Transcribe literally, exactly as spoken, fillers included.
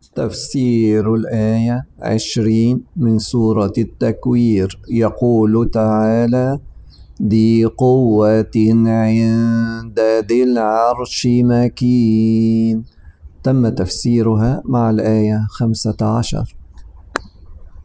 تفسير الآية عشرين من سورة التكوير. يقول تعالى: ذي قوة عند ذي العرش مكين. تم تفسيرها مع الآية خمسة عشر.